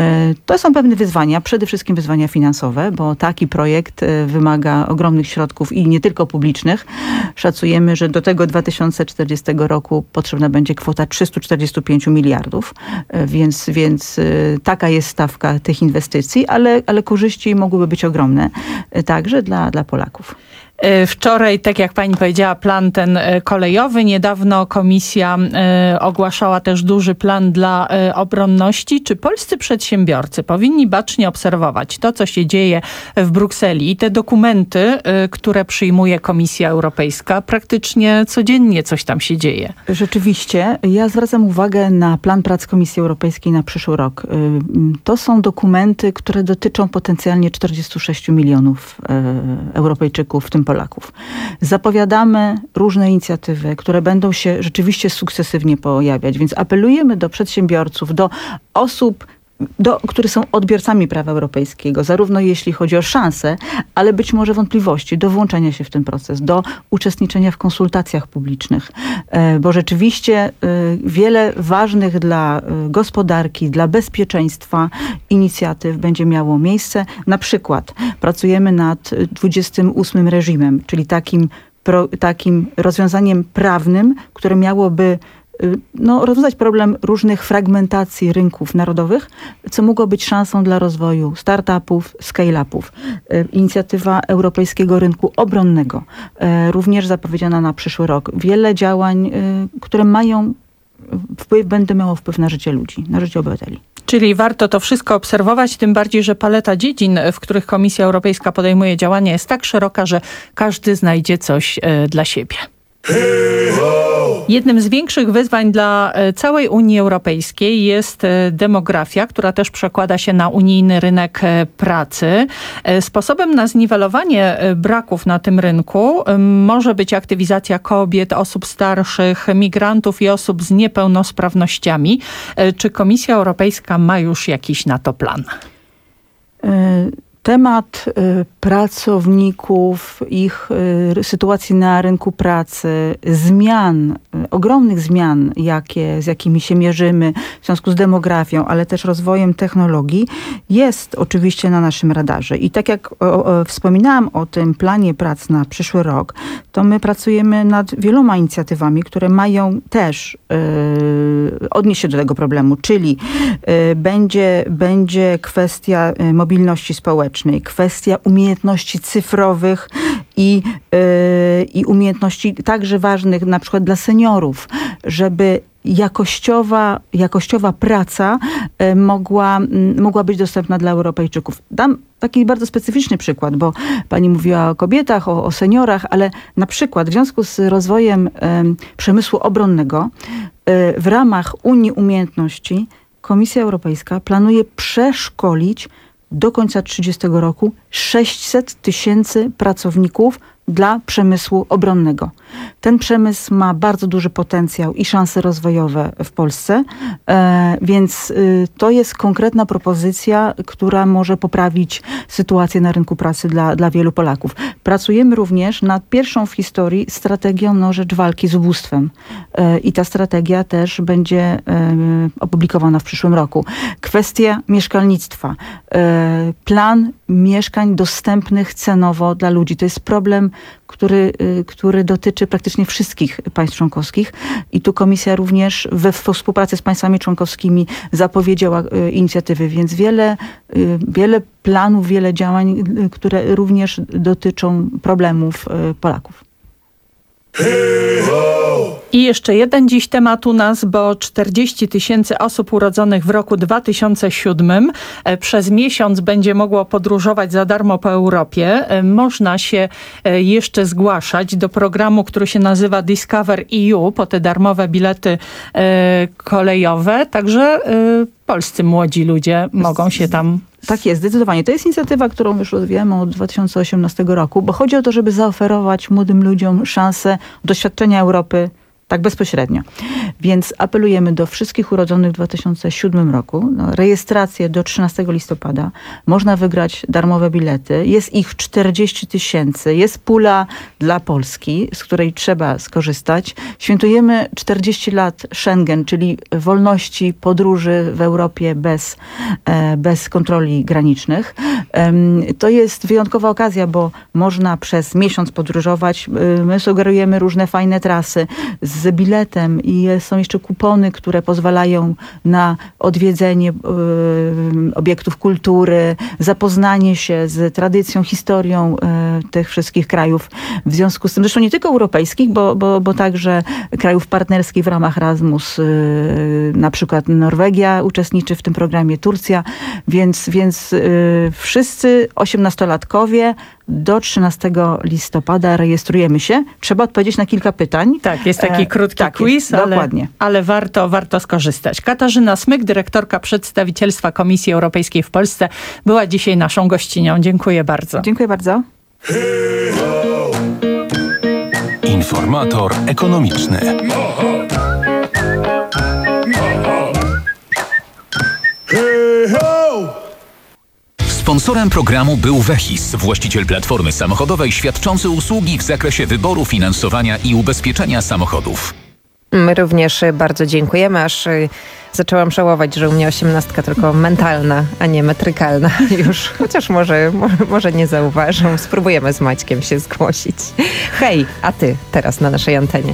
Speaker 6: To są pewne wyzwania, przede wszystkim wyzwania finansowe, bo taki projekt wymaga ogromnych środków i nie tylko publicznych. Szacujemy, że do tego dwa tysiące czterdziestego roku potrzebna będzie kwota trzysta czterdzieści pięć miliardów, więc, więc taka jest stawka tych inwestycji, ale, ale korzyści mogłyby być ogromne także dla, dla Polaków.
Speaker 4: Wczoraj, tak jak pani powiedziała, plan ten kolejowy. Niedawno komisja y, ogłaszała też duży plan dla y, obronności. Czy polscy przedsiębiorcy powinni bacznie obserwować to, co się dzieje w Brukseli i te dokumenty, y, które przyjmuje Komisja Europejska? Praktycznie codziennie coś tam się dzieje.
Speaker 6: Rzeczywiście. Ja zwracam uwagę na plan prac Komisji Europejskiej na przyszły rok. Y, to są dokumenty, które dotyczą potencjalnie czterdziestu sześciu milionów y, Europejczyków, w tym Polaków. Zapowiadamy różne inicjatywy, które będą się rzeczywiście sukcesywnie pojawiać, więc apelujemy do przedsiębiorców, do osób, do, które są odbiorcami prawa europejskiego, zarówno jeśli chodzi o szanse, ale być może wątpliwości, do włączenia się w ten proces, do uczestniczenia w konsultacjach publicznych, bo rzeczywiście wiele ważnych dla gospodarki, dla bezpieczeństwa inicjatyw będzie miało miejsce. Na przykład pracujemy nad dwudziestym ósmym reżimem, czyli takim, pro, takim rozwiązaniem prawnym, które miałoby no, rozwiązać problem różnych fragmentacji rynków narodowych, co mogło być szansą dla rozwoju startupów, scale-upów. Inicjatywa Europejskiego Rynku Obronnego, również zapowiedziana na przyszły rok. Wiele działań, które mają wpływ, będą miało wpływ na życie ludzi, na życie obywateli.
Speaker 4: Czyli warto to wszystko obserwować, tym bardziej, że paleta dziedzin, w których Komisja Europejska podejmuje działania, jest tak szeroka, że każdy znajdzie coś dla siebie. Jednym z większych wyzwań dla całej Unii Europejskiej jest demografia, która też przekłada się na unijny rynek pracy. Sposobem na zniwelowanie braków na tym rynku może być aktywizacja kobiet, osób starszych, migrantów i osób z niepełnosprawnościami. Czy Komisja Europejska ma już jakiś na to plan?
Speaker 6: Temat y, pracowników, ich y, sytuacji na rynku pracy, zmian, y, ogromnych zmian, jakie, z jakimi się mierzymy w związku z demografią, ale też rozwojem technologii, jest oczywiście na naszym radarze. I tak jak o, o, wspominałam o tym planie prac na przyszły rok, to my pracujemy nad wieloma inicjatywami, które mają też y, odnieść się do tego problemu, czyli y, będzie, będzie kwestia y, mobilności społecznej, kwestia umiejętności cyfrowych i, yy, i umiejętności także ważnych na przykład dla seniorów, żeby jakościowa, jakościowa praca y, mogła, y, mogła być dostępna dla Europejczyków. Dam taki bardzo specyficzny przykład, bo pani mówiła o kobietach, o, o seniorach, ale na przykład w związku z rozwojem y, przemysłu obronnego y, w ramach Unii Umiejętności Komisja Europejska planuje przeszkolić do końca trzydziestego roku sześćset tysięcy pracowników dla przemysłu obronnego. Ten przemysł ma bardzo duży potencjał i szanse rozwojowe w Polsce, e, więc y, to jest konkretna propozycja, która może poprawić sytuację na rynku pracy dla, dla wielu Polaków. Pracujemy również nad pierwszą w historii strategią na rzecz walki z ubóstwem e, i ta strategia też będzie e, opublikowana w przyszłym roku. Kwestia mieszkalnictwa. E, plan mieszkań dostępnych cenowo dla ludzi. To jest problem, który, który dotyczy praktycznie wszystkich państw członkowskich i tu Komisja również we współpracy z państwami członkowskimi zapowiedziała inicjatywy, więc wiele, wiele planów, wiele działań, które również dotyczą problemów Polaków.
Speaker 4: I jeszcze jeden dziś temat u nas, bo czterdzieści tysięcy osób urodzonych w roku dwa tysiące siódmym przez miesiąc będzie mogło podróżować za darmo po Europie. Można się jeszcze zgłaszać do programu, który się nazywa Discover E U, po te darmowe bilety kolejowe. Także polscy młodzi ludzie mogą się tam...
Speaker 6: Tak jest, zdecydowanie. To jest inicjatywa, którą już rozwijamy od dwa tysiące osiemnastego roku, bo chodzi o to, żeby zaoferować młodym ludziom szansę doświadczenia Europy tak bezpośrednio. Więc apelujemy do wszystkich urodzonych w dwa tysiące siódmym roku. No, rejestrację do trzynastego listopada. Można wygrać darmowe bilety. Jest ich czterdzieści tysięcy. Jest pula dla Polski, z której trzeba skorzystać. Świętujemy czterdzieści lat Schengen, czyli wolności podróży w Europie bez, bez kontroli granicznych. To jest wyjątkowa okazja, bo można przez miesiąc podróżować. My sugerujemy różne fajne trasy z z biletem i są jeszcze kupony, które pozwalają na odwiedzenie y, obiektów kultury, zapoznanie się z tradycją, historią y, tych wszystkich krajów. W związku z tym, zresztą nie tylko europejskich, bo, bo, bo także krajów partnerskich w ramach Erasmus, y, na przykład Norwegia uczestniczy w tym programie, Turcja, więc, więc y, wszyscy osiemnastolatkowie do trzynastego listopada rejestrujemy się. Trzeba odpowiedzieć na kilka pytań.
Speaker 4: Tak, jest taki krótki
Speaker 6: tak
Speaker 4: quiz,
Speaker 6: jest,
Speaker 4: ale,
Speaker 6: dokładnie.
Speaker 4: ale warto, warto skorzystać. Katarzyna Smyk, dyrektorka przedstawicielstwa Komisji Europejskiej w Polsce, była dzisiaj naszą gościnią. Dziękuję bardzo.
Speaker 6: Dziękuję bardzo.
Speaker 14: Informator ekonomiczny.
Speaker 24: Sponsorem programu był Vehis, właściciel platformy samochodowej świadczący usługi w zakresie wyboru, finansowania i ubezpieczenia samochodów.
Speaker 20: My również bardzo dziękujemy, aż zaczęłam żałować, że u mnie osiemnastka tylko mentalna, a nie metrykalna już. Chociaż może, może nie zauważą. Spróbujemy z Maćkiem się zgłosić. Hej, a ty teraz na naszej antenie.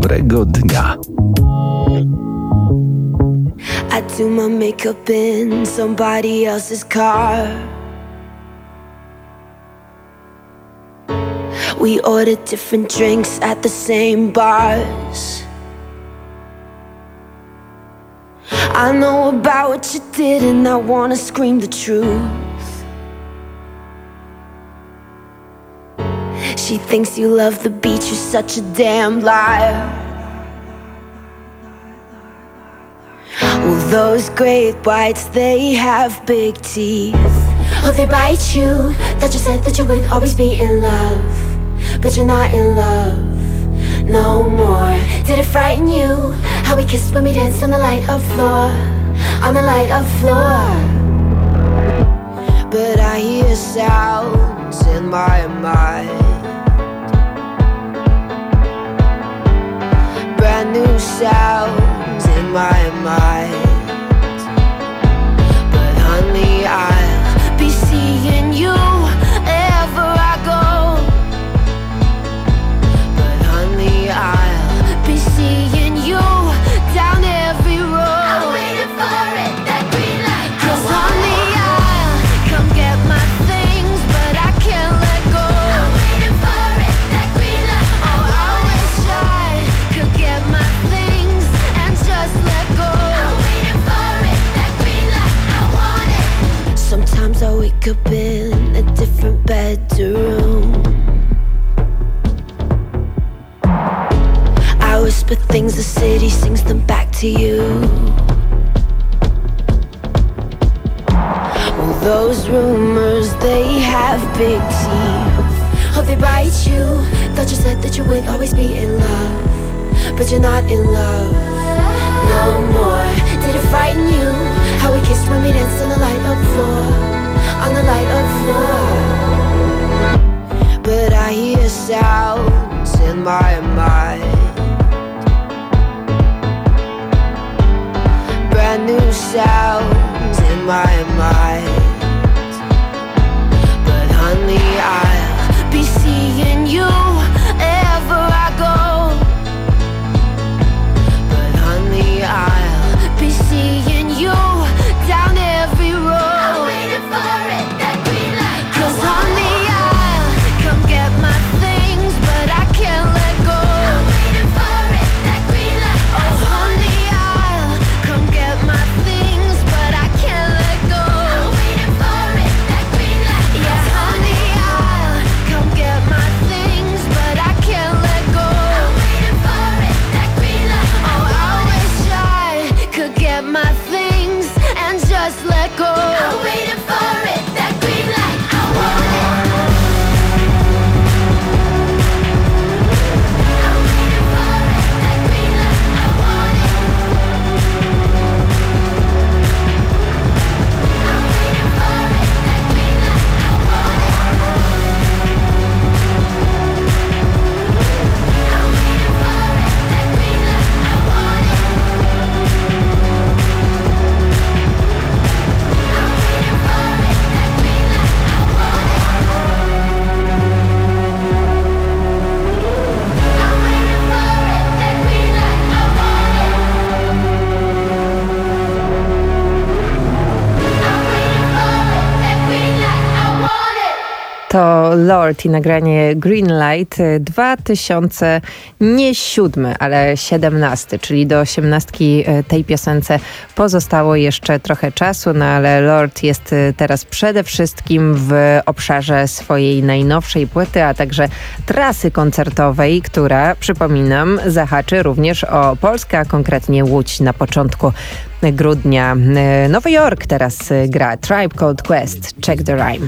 Speaker 14: dobrego dnia.
Speaker 2: I do my makeup in somebody else's car. We order different drinks at the same bars. I know about what you did and I wanna scream the truth. She thinks you love the beach, you're such a damn liar. Well, those great whites, they have big teeth. Oh, they bite you. That you said that you would always be in love, but you're not in love no more. Did it frighten you how we kissed when we danced on the light of floor, on the light of floor? But I hear sounds in my mind, brand new sounds in my mind. But honey, I'll be seeing you wherever I go. But honey, I'll be seeing you down every road. I'm waiting for it, that green light. 'Cause honey, I'll come get my things, but I can't let go. I'm waiting for it, that green light. Oh, I wish I could get my things and just let go. I'm waiting for it, that green light. I want it. Sometimes I wake up in a different bedroom. I whisper things, the city sings them back to you. Well, those rumors, they have big teeth. Oh, they bite you. Thought you said that you would always be in love, but you're not in love no more. Did it frighten you how we kissed when we danced on the light of floor, on the light of floor? But I hear sounds in my mind, brand new sounds in my mind. But honey, I'll be seeing you wherever I go. But honey, I'll be seeing you down every road. I'm waiting for it, that green light. 'Cause honey, I'll come get my things, but I can't let go. I'm waiting for it, that green light. Oh honey, I'll come get my things, but I can't let go. I'm waiting for it, that green light. Yeah, honey, I'll come get my things, but I can't let go. I'm waiting for it, that green light. Oh, I wish I could get my things and just let go. I'm waiting for it, that green light. I want it.
Speaker 20: To Lord i nagranie Green Light dwa tysiące siódmy, ale siedemnasty, czyli do osiemnastki tej piosence pozostało jeszcze trochę czasu, no ale Lord jest teraz przede wszystkim w obszarze swojej najnowszej płyty, a także trasy koncertowej, która, przypominam, zahaczy również o Polskę, a konkretnie Łódź na początku grudnia. Nowy Jork teraz gra Tribe Called Quest. Check the rhyme.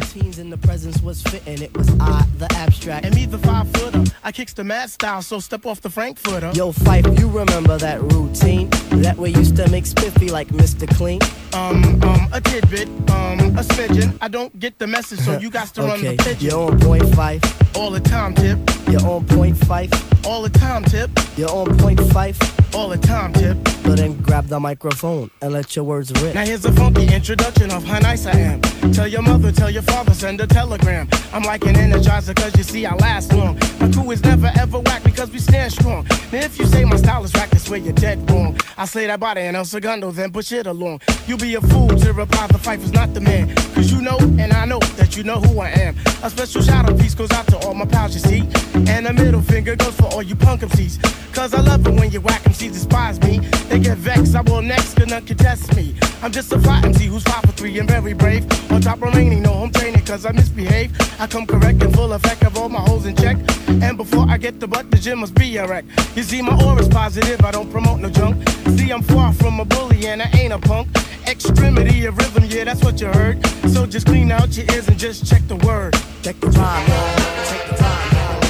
Speaker 3: And me the five footer, I kicks the mad style, so step off the Frankfurter. Yo, Fife, you remember that routine? That way used to make spiffy like Mister Clean. Um, um, a tidbit, um, a smidgen. I don't get the message, so you got to okay. run the pigeon. You're on point five. All the time, tip. You're on point five. All the time, tip. You're on point five. all the time, Tip.
Speaker 5: But then grab the microphone and let your words rip.
Speaker 3: Now here's a funky introduction of how nice I am. Tell your mother, tell your father, send a telegram. I'm like an energizer cause you see I last long. My crew is never ever whack because we stand strong. Now if you say my style is whack, that's where you're dead wrong. I slay that body and El Segundo, then push it along. You be a fool to reply the fight was not the man. Cause you know and I know that you know who I am. A special shout out piece goes out to all my pals you see. And a middle finger goes for all you punk M Cs. Cause I love it when you whack M Cs despise me. They get vexed, I will next, cause none can test me. I'm just a fly M C who's five for three and very brave. On top remaining, no home training cause I misbehave. I come correct and full effect of all my holes in check. And before I get the butt, the gym must be a wreck. You see my aura's positive, I don't promote no junk. See I'm far from a bully and I ain't a punk. Extremity of rhythm, yeah that's what you heard. So just clean out your ears and just check the word.
Speaker 5: Check the time, y'all. Check the time.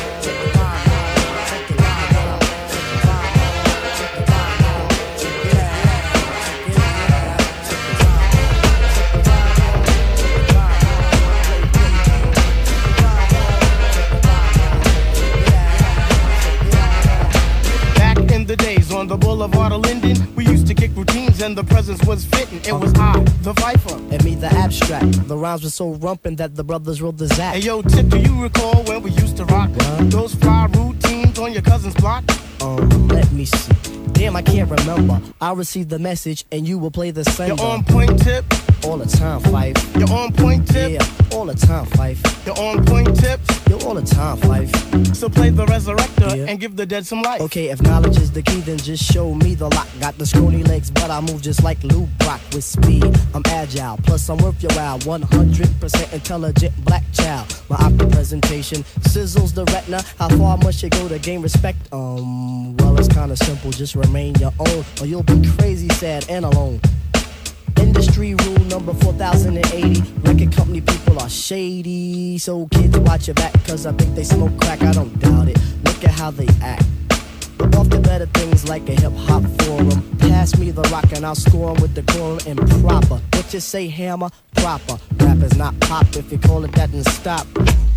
Speaker 3: On the boulevard of Linden, we used to kick routines and the presence was fitting. It was I, the Viper,
Speaker 5: and me, the Abstract. The rhymes were so rumpin' that the brothers wrote the Zach.
Speaker 3: Hey yo, Tip, do you recall when we used to rock what? Those fly routines on your cousin's block?
Speaker 5: Um, let me see. Damn, I can't remember. I received the message and you will play the sender.
Speaker 3: You're on point, Tip.
Speaker 5: All the time, Fife.
Speaker 3: You're on point, Tip.
Speaker 5: Yeah, all the time, Fife.
Speaker 3: You're on point, Tip.
Speaker 5: You're all the time, Fife.
Speaker 3: So play the resurrector yeah. and give the dead some life.
Speaker 5: Okay, if knowledge is the key, then just show me the lock. Got the scrawny legs, but I move just like Lou Brock with speed. I'm agile, plus I'm worth your while. one hundred percent intelligent black child. My opera presentation sizzles the retina. How far must you go to gain respect? Um, well, it's kinda simple. Just remain your own, or you'll be crazy, sad, and alone. Industry rule number four thousand eighty. Record company people are shady. So kids watch your back, cause I think they smoke crack. I don't doubt it. Look at how they act. But off the better things like a hip-hop forum. Pass me the rock and I'll score 'em with the quorum and proper. What you say, hammer? Proper. Rap is not pop. If you call it that, then stop.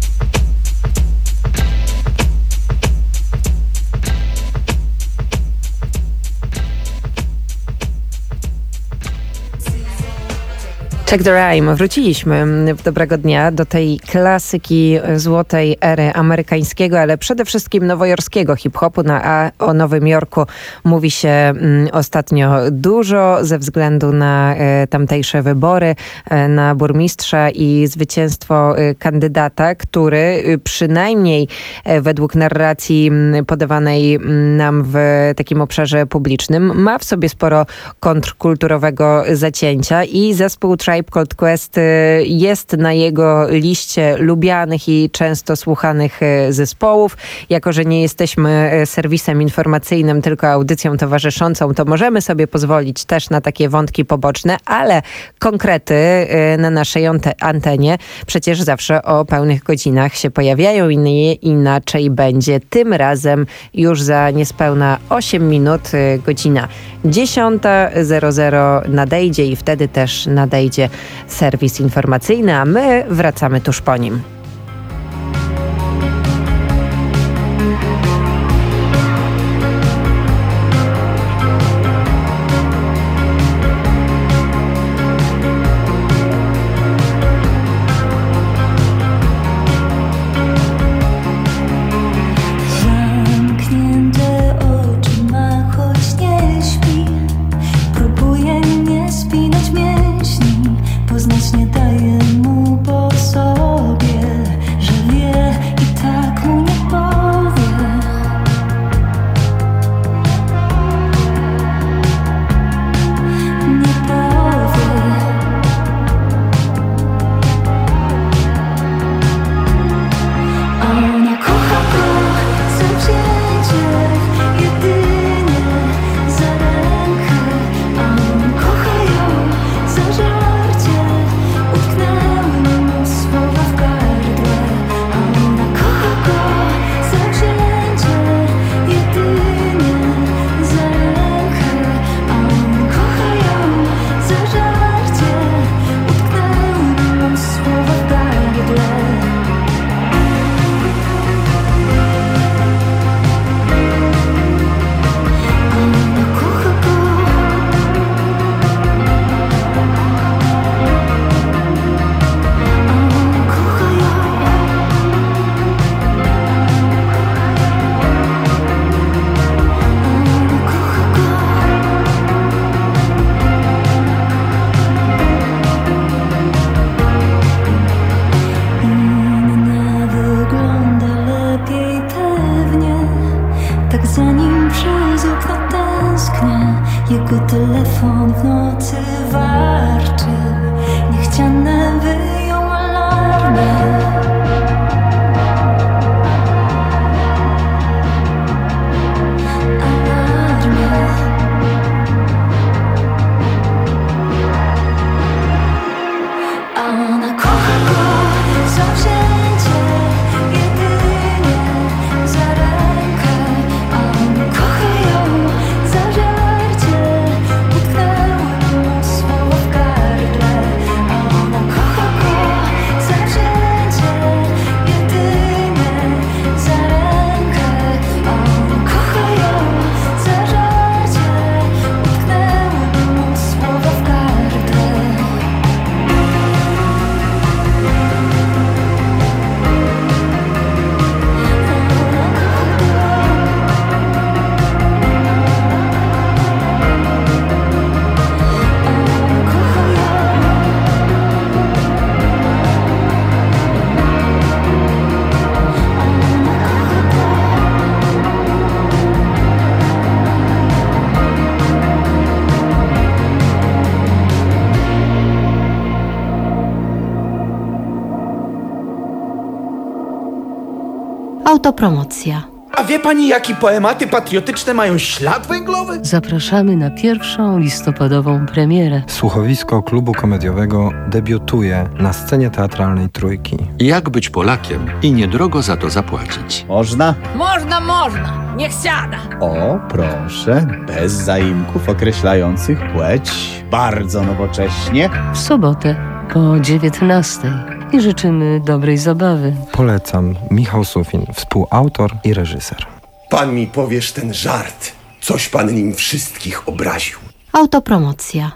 Speaker 20: Check the Rhyme. Wróciliśmy w Dobrego Dnia do tej klasyki złotej ery amerykańskiego, ale przede wszystkim nowojorskiego hip-hopu. Na, a o Nowym Jorku mówi się mm, ostatnio dużo ze względu na e, tamtejsze wybory, e, na burmistrza i zwycięstwo e, kandydata, który e, przynajmniej e, według narracji m, podawanej m, nam w takim obszarze publicznym ma w sobie sporo kontrkulturowego zacięcia i zespół Tribe Called Quest jest na jego liście lubianych i często słuchanych zespołów. Jako że nie jesteśmy serwisem informacyjnym, tylko audycją towarzyszącą, to możemy sobie pozwolić też na takie wątki poboczne, ale konkrety na naszej antenie przecież zawsze o pełnych godzinach się pojawiają i nie inaczej będzie. Tym razem już za niespełna osiem minut godzina dziesiąta zero zero nadejdzie i wtedy też nadejdzie serwis informacyjny, a my wracamy tuż po nim.
Speaker 2: Za rękę, a on kocha ją za żal.
Speaker 1: Autopromocja.
Speaker 7: A wie pani, jakie poematy patriotyczne mają ślad węglowy?
Speaker 8: Zapraszamy na pierwszą listopadową premierę.
Speaker 9: Słuchowisko klubu komediowego debiutuje na scenie teatralnej Trójki.
Speaker 10: Jak być Polakiem i niedrogo za to zapłacić?
Speaker 11: Można?
Speaker 12: Można, można. Niech siada.
Speaker 11: O, proszę, bez zaimków określających płeć. Bardzo nowocześnie.
Speaker 8: W sobotę po dziewiętnastej. I życzymy dobrej zabawy.
Speaker 9: Polecam. Michał Sufin, współautor i reżyser.
Speaker 13: Pan mi powiesz ten żart. Coś pan nim wszystkich obraził.
Speaker 1: Autopromocja.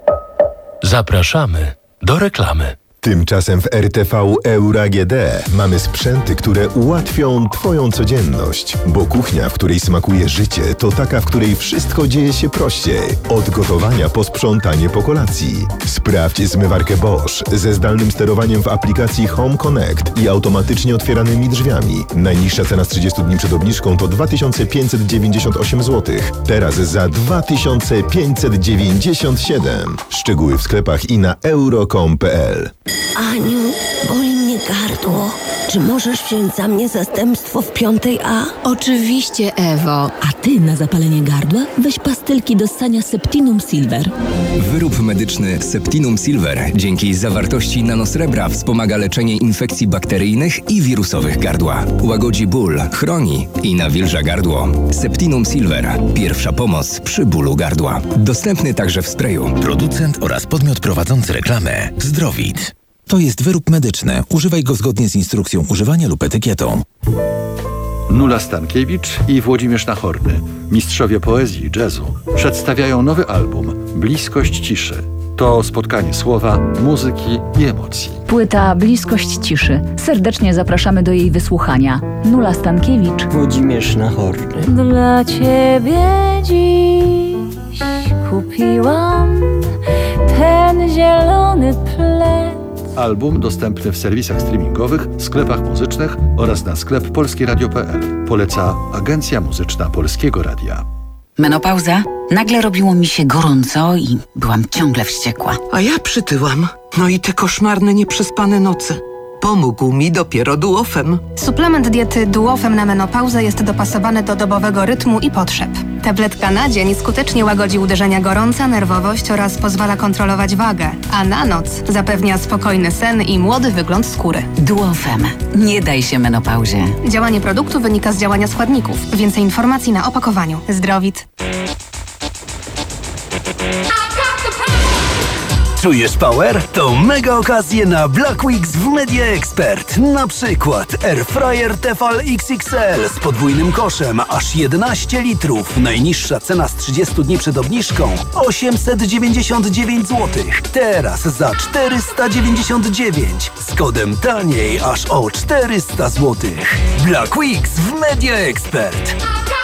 Speaker 15: Zapraszamy do reklamy.
Speaker 16: Tymczasem w R T V Euro A G D mamy sprzęty, które ułatwią Twoją codzienność, bo kuchnia, w której smakuje życie, to taka, w której wszystko dzieje się prościej. Od gotowania po sprzątanie po kolacji. Sprawdź zmywarkę Bosch ze zdalnym sterowaniem w aplikacji Home Connect i automatycznie otwieranymi drzwiami. Najniższa cena z trzydziestu dni przed obniżką to dwa tysiące pięćset dziewięćdziesiąt osiem złotych. Teraz za dwa tysiące pięćset dziewięćdziesiąt siedem. Szczegóły w sklepach i na euro kropka com kropka p l.
Speaker 17: Aniu, boli mnie gardło. Czy możesz wziąć za mnie zastępstwo w piątej A?
Speaker 31: Oczywiście, Ewo. A ty na zapalenie gardła weź pastylki do ssania Septinum Silver.
Speaker 18: Wyrób medyczny Septinum Silver dzięki zawartości nanosrebra wspomaga leczenie infekcji bakteryjnych i wirusowych gardła. Łagodzi ból, chroni i nawilża gardło. Septinum Silver. Pierwsza pomoc przy bólu gardła. Dostępny także w sprayu.
Speaker 24: Producent oraz podmiot prowadzący reklamę Zdrowit. To jest wyrób medyczny. Używaj go zgodnie z instrukcją używania lub etykietą.
Speaker 19: Nula Stankiewicz i Włodzimierz Nachorny, mistrzowie poezji i jazzu, przedstawiają nowy album Bliskość ciszy. To spotkanie słowa, muzyki i emocji.
Speaker 21: Płyta Bliskość ciszy. Serdecznie zapraszamy do jej wysłuchania. Nula Stankiewicz,
Speaker 11: Włodzimierz Nachorny.
Speaker 32: Dla ciebie dziś kupiłam ten zielony plet.
Speaker 19: Album dostępny w serwisach streamingowych, sklepach muzycznych oraz na sklep polskie radio kropka p l. Poleca Agencja Muzyczna Polskiego Radia.
Speaker 33: Menopauza? Nagle robiło mi się gorąco i byłam ciągle wściekła.
Speaker 34: A ja przytyłam. No i te koszmarne, nieprzespane noce. Pomógł mi dopiero Duofem.
Speaker 35: Suplement diety Duofem na menopauzę jest dopasowany do dobowego rytmu i potrzeb. Tabletka na dzień skutecznie łagodzi uderzenia gorąca, nerwowość oraz pozwala kontrolować wagę, a na noc zapewnia spokojny sen i młody wygląd skóry.
Speaker 33: Duofem. Nie daj się menopauzie.
Speaker 35: Działanie produktu wynika z działania składników. Więcej informacji na opakowaniu. Zdrowit.
Speaker 36: Czujesz power? To mega okazje na Black Weeks w Media Expert. Na przykład Airfryer Tefal X X L z podwójnym koszem, aż jedenaście litrów. Najniższa cena z trzydziestu dni przed obniżką osiemset dziewięćdziesiąt dziewięć złotych. Teraz za czterysta dziewięćdziesiąt dziewięć. Z kodem taniej aż o czterysta złotych. Black Weeks w Media Expert.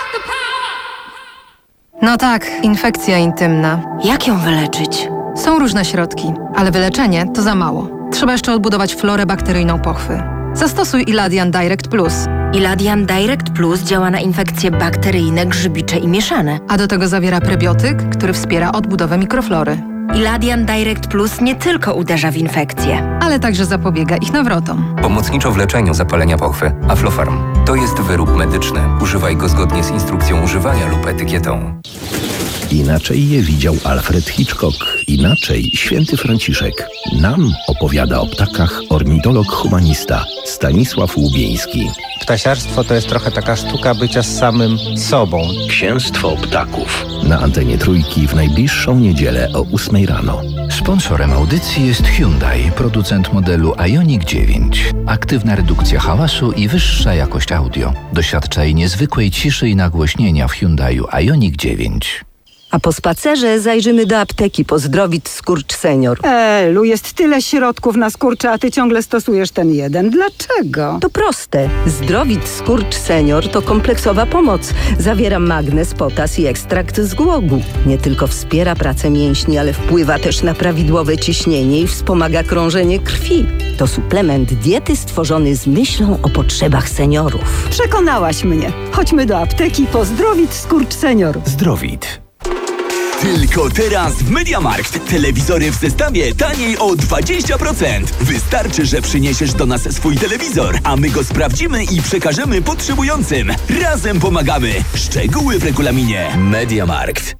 Speaker 35: No tak, infekcja intymna.
Speaker 32: Jak ją wyleczyć?
Speaker 35: Są różne środki, ale wyleczenie to za mało. Trzeba jeszcze odbudować florę bakteryjną pochwy. Zastosuj Iladian Direct Plus.
Speaker 32: Iladian Direct Plus działa na infekcje bakteryjne, grzybicze i mieszane.
Speaker 35: A do tego zawiera prebiotyk, który wspiera odbudowę mikroflory.
Speaker 32: Iladian Direct Plus nie tylko uderza w infekcje,
Speaker 35: ale także zapobiega ich nawrotom.
Speaker 22: Pomocniczo w leczeniu zapalenia pochwy. Aflofarm. To jest wyrób medyczny. Używaj go zgodnie z instrukcją używania lub etykietą.
Speaker 24: Inaczej je widział Alfred Hitchcock, inaczej święty Franciszek. Nam opowiada o ptakach ornitolog-humanista Stanisław Łubieński.
Speaker 23: Ptasiarstwo to jest trochę taka sztuka bycia z samym sobą.
Speaker 24: Księstwo ptaków. Na antenie Trójki w najbliższą niedzielę o ósmej rano. Sponsorem audycji jest Hyundai, producent modelu Ioniq dziewięć. Aktywna redukcja hałasu i wyższa jakość audio. Doświadczaj niezwykłej ciszy i nagłośnienia w Hyundaiu Ioniq dziewięć.
Speaker 26: A po spacerze zajrzymy do apteki po Zdrowit Skurcz Senior.
Speaker 27: Elu, jest tyle środków na skurcze, a ty ciągle stosujesz ten jeden. Dlaczego?
Speaker 26: To proste. Zdrowit Skurcz Senior to kompleksowa pomoc. Zawiera magnez, potas i ekstrakt z głogu. Nie tylko wspiera pracę mięśni, ale wpływa też na prawidłowe ciśnienie i wspomaga krążenie krwi. To suplement diety stworzony z myślą o potrzebach seniorów.
Speaker 27: Przekonałaś mnie. Chodźmy do apteki po Zdrowit Skurcz Senior.
Speaker 24: Zdrowit.
Speaker 2: Tylko teraz w MediaMarkt. Telewizory w zestawie taniej o dwadzieścia procent. Wystarczy, że przyniesiesz do nas swój telewizor, a my go sprawdzimy i przekażemy potrzebującym. Razem pomagamy. Szczegóły w regulaminie. MediaMarkt.